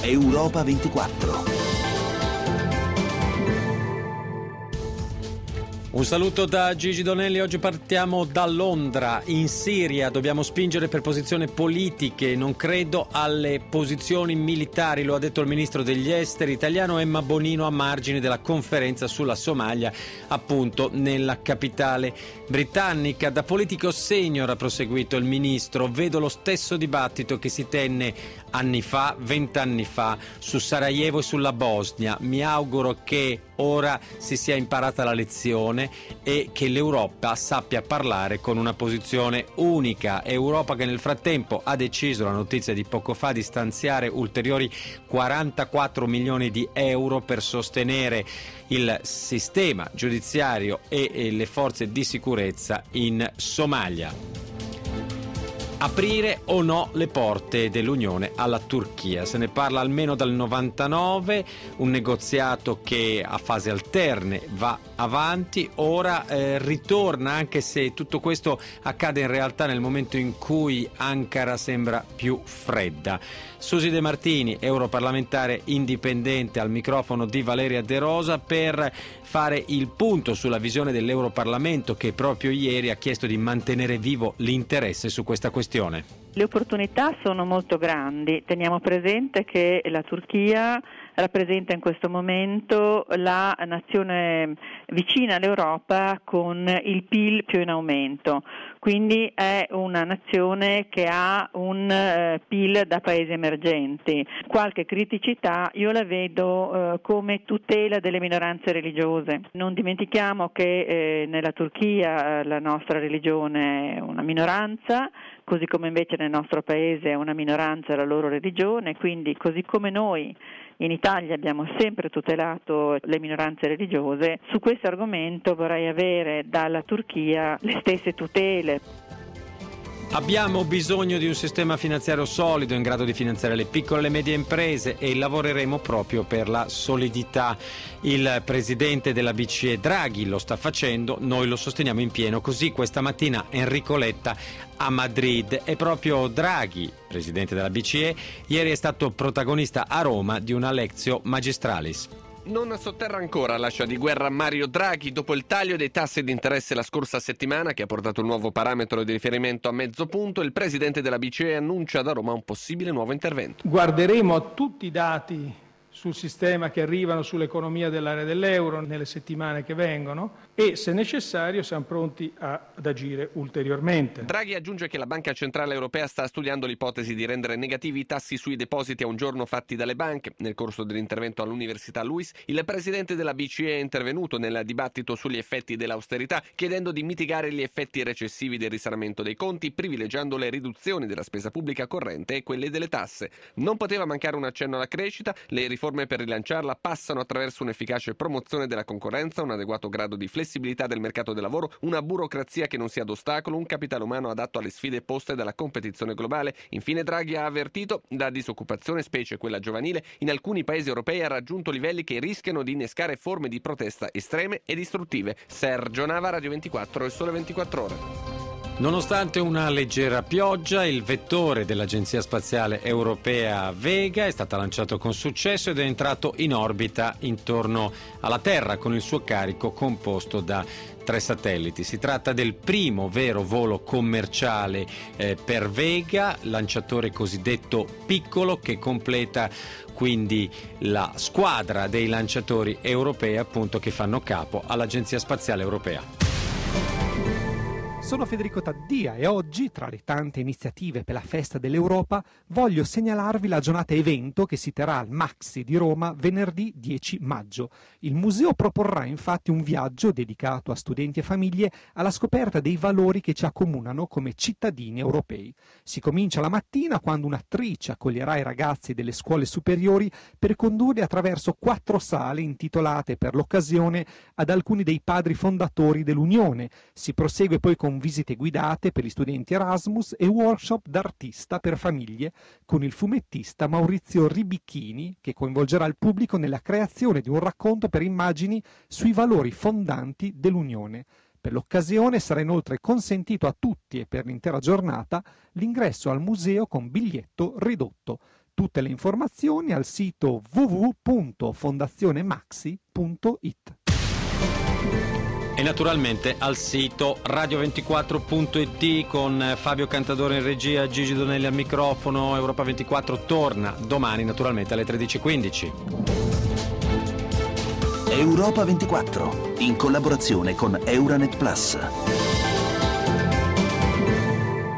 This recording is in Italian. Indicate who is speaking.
Speaker 1: Europa 24.
Speaker 2: Un saluto da Gigi Donelli. Oggi partiamo da Londra. In Siria dobbiamo spingere per posizioni politiche, non credo alle posizioni militari, lo ha detto il ministro degli esteri italiano Emma Bonino a margine della conferenza sulla Somalia, appunto nella capitale britannica. Da politico senior, ha proseguito il ministro, vedo lo stesso dibattito che si tenne anni fa, 20 anni fa, su Sarajevo e sulla Bosnia. Mi auguro che ora si sia imparata la lezione e che l'Europa sappia parlare con una posizione unica. Europa che nel frattempo ha deciso, la notizia di poco fa, di stanziare ulteriori 44 milioni di euro per sostenere il sistema giudiziario e le forze di sicurezza in Somalia. Aprire o no le porte dell'Unione alla Turchia? Se ne parla almeno dal 99, un negoziato che a fasi alterne va avanti, ora ritorna, anche se tutto questo accade in realtà nel momento in cui Ankara sembra più fredda. Susi De Martini, europarlamentare indipendente, al microfono di Valeria De Rosa per fare il punto sulla visione dell'Europarlamento, che proprio ieri ha chiesto di mantenere vivo l'interesse su questa questione.
Speaker 3: Le opportunità sono molto grandi. Teniamo presente che la Turchia rappresenta in questo momento la nazione vicina all'Europa con il PIL più in aumento, quindi è una nazione che ha un PIL da paesi emergenti. Qualche criticità io la vedo come tutela delle minoranze religiose. Non dimentichiamo che nella Turchia la nostra religione è una minoranza, così come invece nel nostro paese è una minoranza la loro religione, quindi così come noi in Italia abbiamo sempre tutelato le minoranze religiose, su questo argomento vorrei avere dalla Turchia le stesse tutele.
Speaker 2: Abbiamo bisogno di un sistema finanziario solido in grado di finanziare le piccole e le medie imprese e lavoreremo proprio per la solidità. Il presidente della BCE Draghi lo sta facendo, noi lo sosteniamo in pieno, così questa mattina Enrico Letta a Madrid. E proprio Draghi, presidente della BCE, ieri è stato protagonista a Roma di una lectio magistralis.
Speaker 4: Non sotterra ancora l'ascia di guerra Mario Draghi dopo il taglio dei tassi di interesse la scorsa settimana, che ha portato il nuovo parametro di riferimento a mezzo punto. Il presidente della BCE annuncia da Roma un possibile nuovo intervento.
Speaker 5: Guarderemo a tutti i dati sul sistema che arrivano sull'economia dell'area dell'euro nelle settimane che vengono e, se necessario, siamo pronti ad agire ulteriormente.
Speaker 4: Draghi aggiunge che la Banca Centrale Europea sta studiando l'ipotesi di rendere negativi i tassi sui depositi a un giorno fatti dalle banche. Nel corso dell'intervento all'Università Luis, il presidente della BCE è intervenuto nel dibattito sugli effetti dell'austerità, chiedendo di mitigare gli effetti recessivi del risanamento dei conti, privilegiando le riduzioni della spesa pubblica corrente e quelle delle tasse. Non poteva mancare un accenno alla crescita. Le riforme per rilanciarla passano attraverso un'efficace promozione della concorrenza, un adeguato grado di flessibilità del mercato del lavoro, una burocrazia che non sia d'ostacolo, un capitale umano adatto alle sfide poste dalla competizione globale. Infine Draghi ha avvertito: la disoccupazione, specie quella giovanile, in alcuni paesi europei ha raggiunto livelli che rischiano di innescare forme di protesta estreme e distruttive. Sergio Nava, Radio 24 e Sole 24 Ore.
Speaker 2: Nonostante una leggera pioggia, il vettore dell'Agenzia Spaziale Europea Vega è stato lanciato con successo ed è entrato in orbita intorno alla Terra con il suo carico composto da 3 satelliti. Si tratta del primo vero volo commerciale per Vega, lanciatore cosiddetto piccolo, che completa quindi la squadra dei lanciatori europei, appunto, che fanno capo all'Agenzia Spaziale Europea.
Speaker 6: Sono Federico Taddia e oggi, tra le tante iniziative per la festa dell'Europa, voglio segnalarvi la giornata evento che si terrà al Maxi di Roma venerdì 10 maggio. Il museo proporrà infatti un viaggio dedicato a studenti e famiglie alla scoperta dei valori che ci accomunano come cittadini europei. Si comincia la mattina quando un'attrice accoglierà i ragazzi delle scuole superiori per condurli attraverso 4 sale intitolate per l'occasione ad alcuni dei padri fondatori dell'Unione. Si prosegue poi con visite guidate per gli studenti Erasmus e workshop d'artista per famiglie con il fumettista Maurizio Ribicchini, che coinvolgerà il pubblico nella creazione di un racconto per immagini sui valori fondanti dell'Unione. Per l'occasione sarà inoltre consentito a tutti e per l'intera giornata l'ingresso al museo con biglietto ridotto. Tutte le informazioni al sito www.fondazionemaxi.it.
Speaker 2: E naturalmente al sito radio24.it con Fabio Cantadore in regia, Gigi Donelli al microfono. Europa 24 torna domani naturalmente alle 13:15.
Speaker 1: Europa 24, in collaborazione con Euranet Plus.